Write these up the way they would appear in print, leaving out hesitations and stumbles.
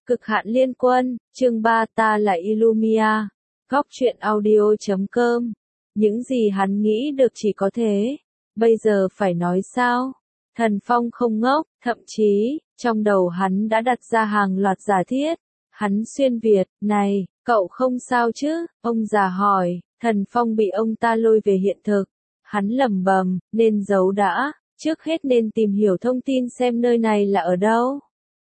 Cực hạn liên quân, chương 3 ta là Illumia. Góc truyện audio.com. Những gì hắn nghĩ được chỉ có thế. Bây giờ phải nói sao? Thần Phong không ngốc, thậm chí, trong đầu hắn đã đặt ra hàng loạt giả thiết. Hắn xuyên Việt, này, cậu không sao chứ? Ông già hỏi, Thần Phong bị ông ta lôi về hiện thực. Hắn lẩm bẩm, nên giấu đã, trước hết nên tìm hiểu thông tin xem nơi này là ở đâu.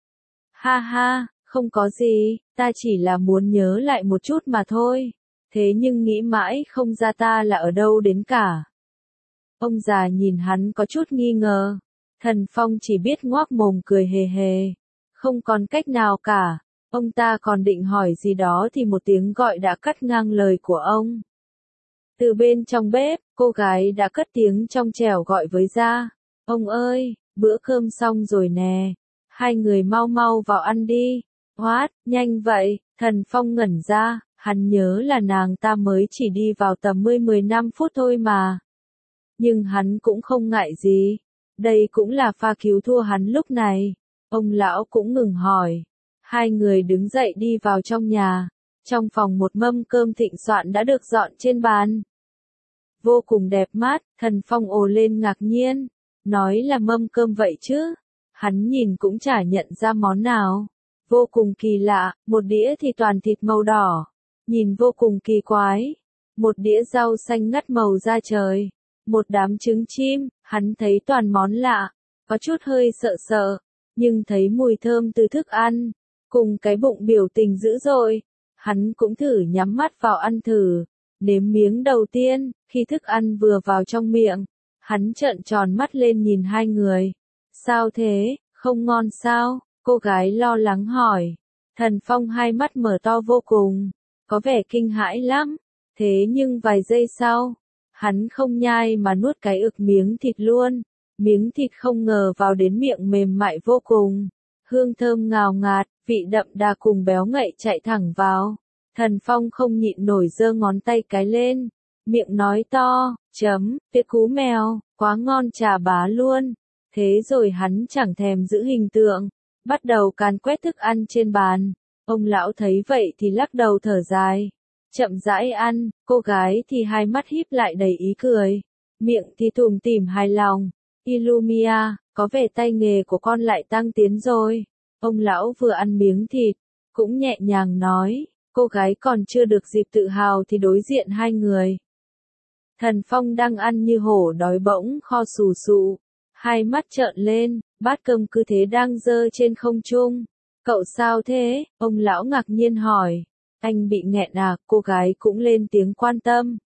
Ha ha, không có gì, ta chỉ là muốn nhớ lại một chút mà thôi. Thế nhưng nghĩ mãi không ra ta là ở đâu đến cả. Ông già nhìn hắn có chút nghi ngờ. Thần Phong chỉ biết ngoác mồm cười hề hề. Không còn cách nào cả. Ông ta còn định hỏi gì đó thì một tiếng gọi đã cắt ngang lời của ông. Từ bên trong bếp, cô gái đã cất tiếng trong trẻo gọi với ra. Ông ơi, bữa cơm xong rồi nè. Hai người mau mau vào ăn đi. What, nhanh vậy, Thần Phong ngẩn ra, hắn nhớ là nàng ta mới chỉ đi vào tầm 15 phút thôi mà. Nhưng hắn cũng không ngại gì. Đây cũng là pha cứu thua hắn lúc này. Ông lão cũng ngừng hỏi. Hai người đứng dậy đi vào trong nhà. Trong phòng một mâm cơm thịnh soạn đã được dọn trên bàn. Vô cùng đẹp mắt, Thần Phong ồ lên ngạc nhiên. Nói là mâm cơm vậy chứ. Hắn nhìn cũng chả nhận ra món nào. Vô cùng kỳ lạ, một đĩa thì toàn thịt màu đỏ. Nhìn vô cùng kỳ quái. Một đĩa rau xanh ngắt màu da trời. Một đám trứng chim, hắn thấy toàn món lạ. Có chút hơi sợ sợ. Nhưng thấy mùi thơm từ thức ăn. Cùng cái bụng biểu tình dữ dội. Hắn cũng thử nhắm mắt vào ăn thử. Nếm miếng đầu tiên, khi thức ăn vừa vào trong miệng. Hắn trợn tròn mắt lên nhìn hai người. Sao thế, không ngon sao? Cô gái lo lắng hỏi. Thần Phong hai mắt mở to vô cùng. Có vẻ kinh hãi lắm. Thế nhưng vài giây sau, hắn không nhai mà nuốt cái ực miếng thịt luôn. Miếng thịt không ngờ vào đến miệng mềm mại vô cùng. Hương thơm ngào ngạt, vị đậm đà cùng béo ngậy chạy thẳng vào. Thần Phong không nhịn nổi giơ ngón tay cái lên. Miệng nói to, tiết cú mèo, quá ngon trà bá luôn. Thế rồi hắn chẳng thèm giữ hình tượng. Bắt đầu càn quét thức ăn trên bàn. Ông lão thấy vậy thì lắc đầu thở dài. Chậm rãi ăn, cô gái thì hai mắt híp lại đầy ý cười. Miệng thì tủm tỉm hài lòng. Illumia, có vẻ tay nghề của con lại tăng tiến rồi. Ông lão vừa ăn miếng thịt, cũng nhẹ nhàng nói. Cô gái còn chưa được dịp tự hào thì đối diện hai người. Thần Phong đang ăn như hổ đói bỗng kho sù sụ. Hai mắt trợn lên, bát cơm cứ thế đang dơ trên không trung. Cậu sao thế? Ông lão ngạc nhiên hỏi. Anh bị nghẹn à? Cô gái cũng lên tiếng quan tâm.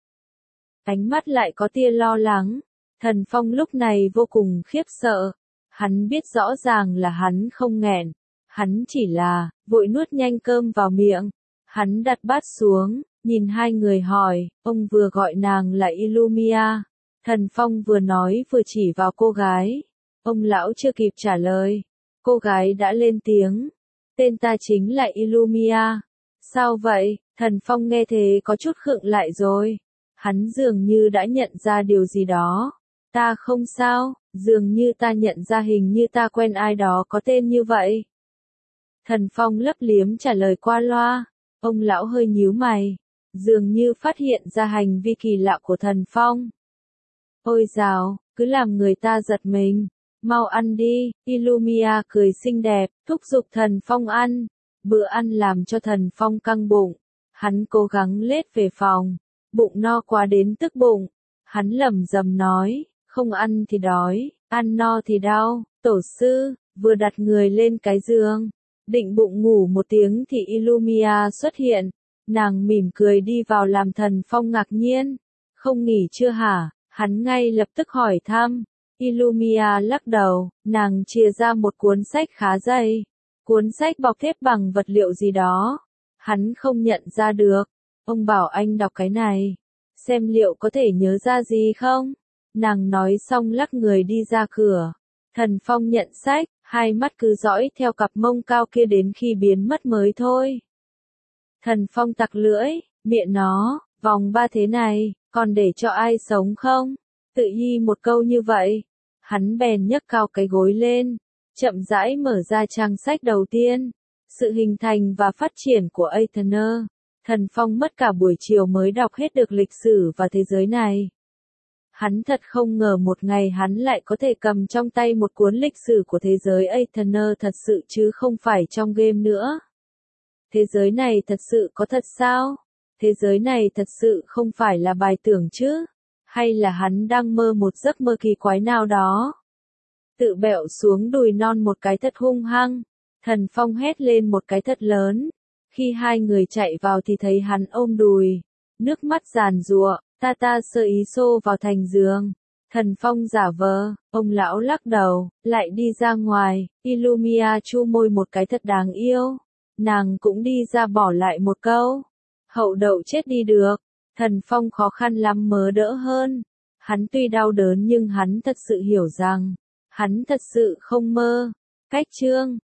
Ánh mắt lại có tia lo lắng. Thần Phong lúc này vô cùng khiếp sợ. Hắn biết rõ ràng là hắn không nghẹn. Hắn chỉ là, vội nuốt nhanh cơm vào miệng. Hắn đặt bát xuống, nhìn hai người hỏi, ông vừa gọi nàng là Illumia. Thần Phong vừa nói vừa chỉ vào cô gái. Ông lão chưa kịp trả lời. Cô gái đã lên tiếng. Tên ta chính là Illumia. Sao vậy? Thần Phong nghe thế có chút khựng lại rồi. Hắn dường như đã nhận ra điều gì đó. Ta không sao, dường như ta nhận ra hình như ta quen ai đó có tên như vậy. Thần Phong lấp liếm trả lời qua loa. Ông lão hơi nhíu mày. Dường như phát hiện ra hành vi kỳ lạ của Thần Phong. Ôi dào, cứ làm người ta giật mình. Mau ăn đi, Illumia cười xinh đẹp, thúc giục Thần Phong ăn. Bữa ăn làm cho Thần Phong căng bụng. Hắn cố gắng lết về phòng. Bụng no quá đến tức bụng. Hắn lẩm bẩm nói, không ăn thì đói, ăn no thì đau. Tổ sư, vừa đặt người lên cái giường. Định bụng ngủ một tiếng thì Illumia xuất hiện. Nàng mỉm cười đi vào làm Thần Phong ngạc nhiên. Không nghỉ chưa hả? Hắn ngay lập tức hỏi thăm. Illumia lắc đầu, nàng chia ra một cuốn sách khá dày. Cuốn sách bọc thép bằng vật liệu gì đó. Hắn không nhận ra được. Ông bảo anh đọc cái này. Xem liệu có thể nhớ ra gì không? Nàng nói xong lắc người đi ra cửa. Thần Phong nhận sách, hai mắt cứ dõi theo cặp mông cao kia đến khi biến mất mới thôi. Thần Phong tặc lưỡi, miệng nó, vòng ba thế này, còn để cho ai sống không? Tự nhi một câu như vậy. Hắn bèn nhấc cao cái gối lên, chậm rãi mở ra trang sách đầu tiên. Sự hình thành và phát triển của Aether. Thần Phong mất cả buổi chiều mới đọc hết được lịch sử và thế giới này. Hắn thật không ngờ một ngày hắn lại có thể cầm trong tay một cuốn lịch sử của thế giới Aether thật sự chứ không phải trong game nữa. Thế giới này thật sự có thật sao? Thế giới này thật sự không phải là bài tưởng chứ? Hay là hắn đang mơ một giấc mơ kỳ quái nào đó? Tự bẹo xuống đùi non một cái thật hung hăng. Thần Phong hét lên một cái thật lớn. Khi hai người chạy vào thì thấy hắn ôm đùi. Nước mắt giàn giụa, ta sơ ý xô vào thành giường. Thần Phong giả vờ, ông lão lắc đầu, lại đi ra ngoài. Illumia chu môi một cái thật đáng yêu. Nàng cũng đi ra bỏ lại một câu. Hậu đậu chết đi được. Thần Phong khó khăn lắm mớ đỡ hơn. Hắn tuy đau đớn nhưng hắn thật sự hiểu rằng, hắn thật sự không mơ. Cách chương